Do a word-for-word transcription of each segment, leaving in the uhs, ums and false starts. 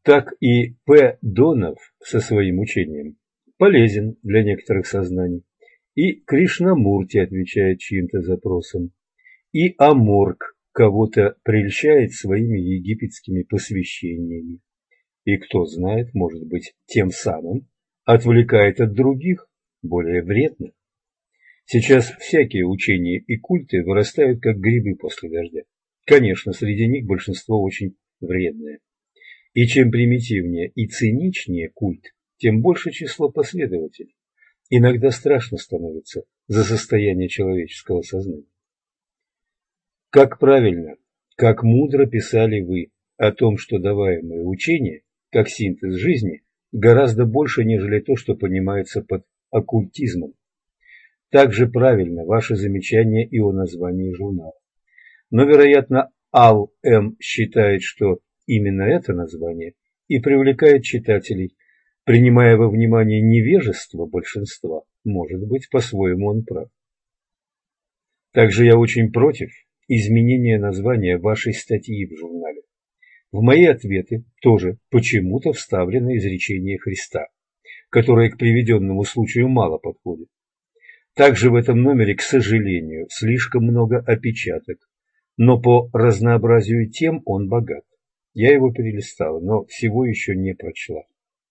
так и П. Донов со своим учением полезен для некоторых сознаний, и Кришнамурти отвечает чьим-то запросам, и Аморг кого-то прельщает своими египетскими посвящениями, и, кто знает, может быть, тем самым отвлекает от других, более вредных. Сейчас всякие учения и культы вырастают, как грибы после дождя. Конечно, среди них большинство очень вредное. И чем примитивнее и циничнее культ, тем больше число последователей. Иногда страшно становится за состояние человеческого сознания. Как правильно, как мудро писали вы о том, что даваемое учение, как синтез жизни, гораздо больше, нежели то, что понимается под оккультизмом. Также правильно ваше замечание и о названии журнала. Но, вероятно, Ал М. считает, что именно это название и привлекает читателей. Принимая во внимание невежество большинства, может быть, по-своему он прав. Также я очень против изменения названия вашей статьи в журнале. В мои ответы тоже почему-то вставлено изречение Христа, которое к приведенному случаю мало подходит. Также в этом номере, к сожалению, слишком много опечаток, но по разнообразию тем он богат. Я его перелистала, но всего еще не прочла.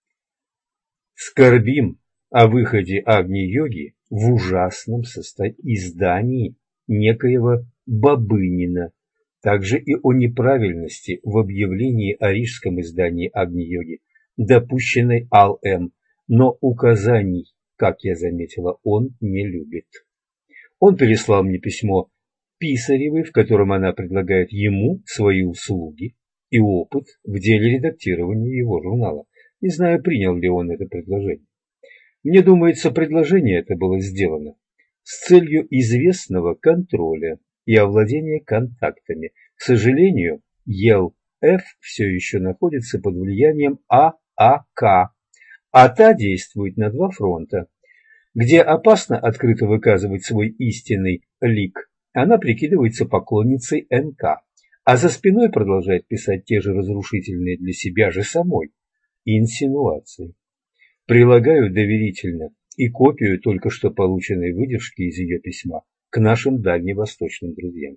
Скорбим о выходе Агни-йоги в ужасном состоянии издании некоего Бабынина, также и о неправильности в объявлении о рижском издании Агни-йоги, допущенной Ал М, но указаний, как я заметила, он не любит. Он переслал мне письмо Писаревой, в котором она предлагает ему свои услуги и опыт в деле редактирования его журнала. Не знаю, принял ли он это предложение. Мне думается, предложение это было сделано с целью известного контроля и овладения контактами. К сожалению, Ел Ф все еще находится под влиянием А А К, а та действует на два фронта. Где опасно открыто выказывать свой истинный лик, она прикидывается поклонницей Н К, а за спиной продолжает писать те же разрушительные для себя же самой инсинуации. Прилагаю доверительно и копию только что полученной выдержки из ее письма к нашим дальневосточным друзьям.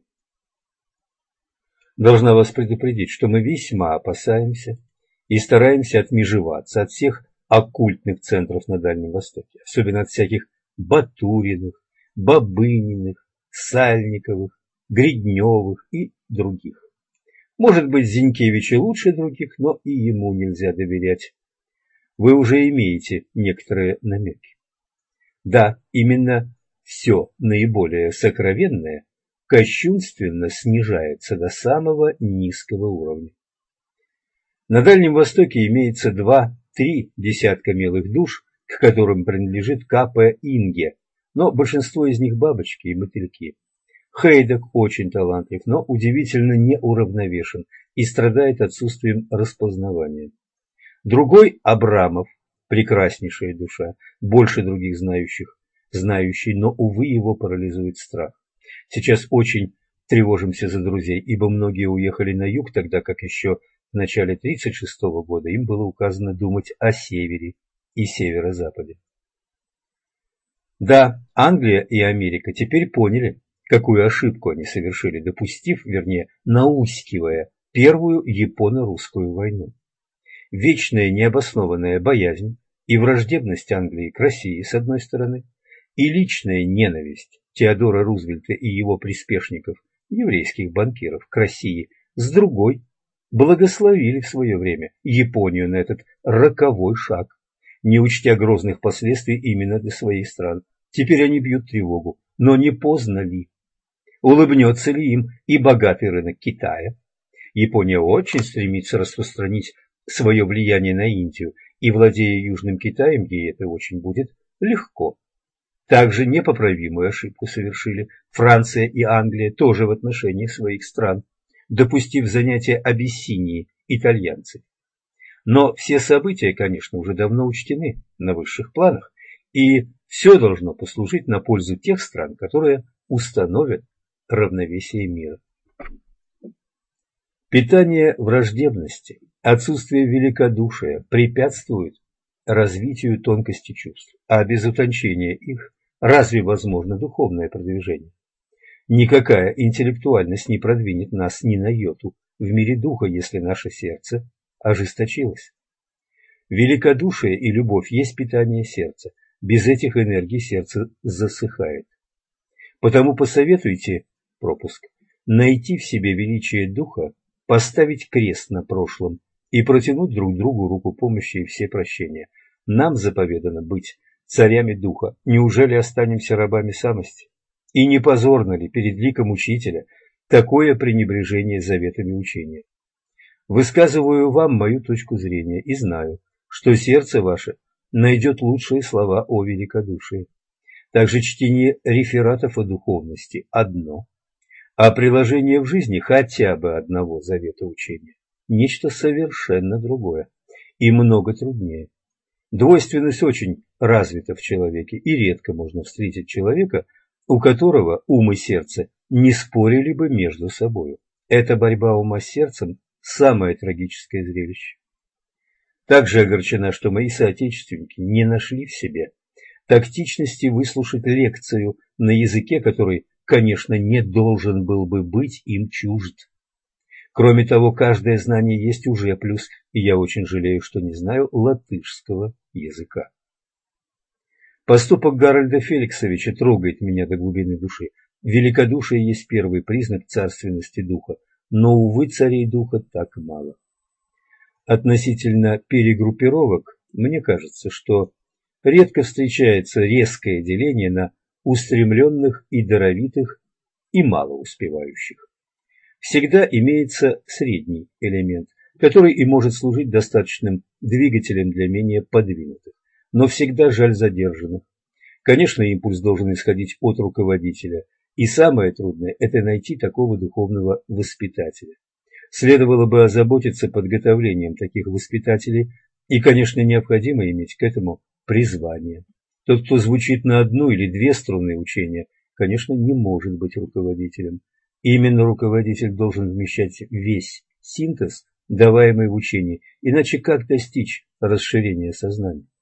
Должна вас предупредить, что мы весьма опасаемся и стараемся отмежеваться от всех оккультных центров на Дальнем Востоке, особенно от всяких Батуриных, Бабыниных, Сальниковых, Гридневых и других. Может быть, Зинкевич и лучше других, но и ему нельзя доверять. Вы уже имеете некоторые намеки. Да, именно все наиболее сокровенное кощунственно снижается до самого низкого уровня. На Дальнем Востоке имеется два-три десятка милых душ, к которым принадлежит К П Инге, но большинство из них бабочки и мотыльки. Хейдек очень талантлив, но удивительно неуравновешен и страдает отсутствием распознавания. Другой Абрамов, прекраснейшая душа, больше других знающих, знающий, но, увы, его парализует страх. Сейчас очень тревожимся за друзей, ибо многие уехали на юг, тогда как еще в начале тридцать шестого года им было указано думать о севере и северо-западе. Да, Англия и Америка теперь поняли, какую ошибку они совершили, допустив, вернее, наускивая Первую японо-русскую войну. Вечная необоснованная боязнь и враждебность Англии к России с одной стороны, и личная ненависть Теодора Рузвельта и его приспешников, еврейских банкиров, к России с другой, благословили в свое время Японию на этот роковой шаг, не учтя грозных последствий именно для своих стран. Теперь они бьют тревогу, но не поздно ли? Улыбнется ли им и богатый рынок Китая? Япония очень стремится распространить свое влияние на Индию, и, владея Южным Китаем, ей это очень будет легко. Также непоправимую ошибку совершили Франция и Англия тоже в отношении своих стран, допустив занятие Абиссинии итальянцев. Но все события, конечно, уже давно учтены на высших планах, и все должно послужить на пользу тех стран, которые установят равновесие мира. Питание враждебности, отсутствие великодушия препятствует развитию тонкости чувств, а без утончения их разве возможно духовное продвижение? Никакая интеллектуальность не продвинет нас ни на йоту в мире духа, если наше сердце ожесточилось. Великодушие и любовь есть питание сердца. Без этих энергий сердце засыхает. Потому посоветуйте, пропуск, найти в себе величие духа, поставить крест на прошлом и протянуть друг другу руку помощи и все прощения. Нам заповедано быть царями духа. Неужели останемся рабами самости? И не позорно ли перед ликом учителя такое пренебрежение заветами учения? Высказываю вам мою точку зрения и знаю, что сердце ваше найдет лучшие слова о великодушии. Также чтение рефератов о духовности – одно, а приложение в жизни хотя бы одного завета учения – нечто совершенно другое и много труднее. Двойственность очень развита в человеке, и редко можно встретить человека, у которого ум и сердце не спорили бы между собою. Эта борьба ума с сердцем – самое трагическое зрелище. Также огорчена, что мои соотечественники не нашли в себе тактичности выслушать лекцию на языке, который, конечно, не должен был бы быть им чужд. Кроме того, каждое знание есть уже плюс, и я очень жалею, что не знаю латышского языка. Поступок Гарольда Феликсовича трогает меня до глубины души. Великодушие есть первый признак царственности духа, но, увы, царей духа так мало. Относительно перегруппировок, мне кажется, что редко встречается резкое деление на устремленных и даровитых и малоуспевающих. Всегда имеется средний элемент, который и может служить достаточным двигателем для менее подвинутых, но всегда жаль задержанных. Конечно, импульс должен исходить от руководителя, и самое трудное – это найти такого духовного воспитателя. Следовало бы озаботиться подготовлением таких воспитателей, и, конечно, необходимо иметь к этому призвание. Тот, кто звучит на одну или две струны учения, конечно, не может быть руководителем. Именно руководитель должен вмещать весь синтез, даваемый в учении, иначе как достичь расширения сознания?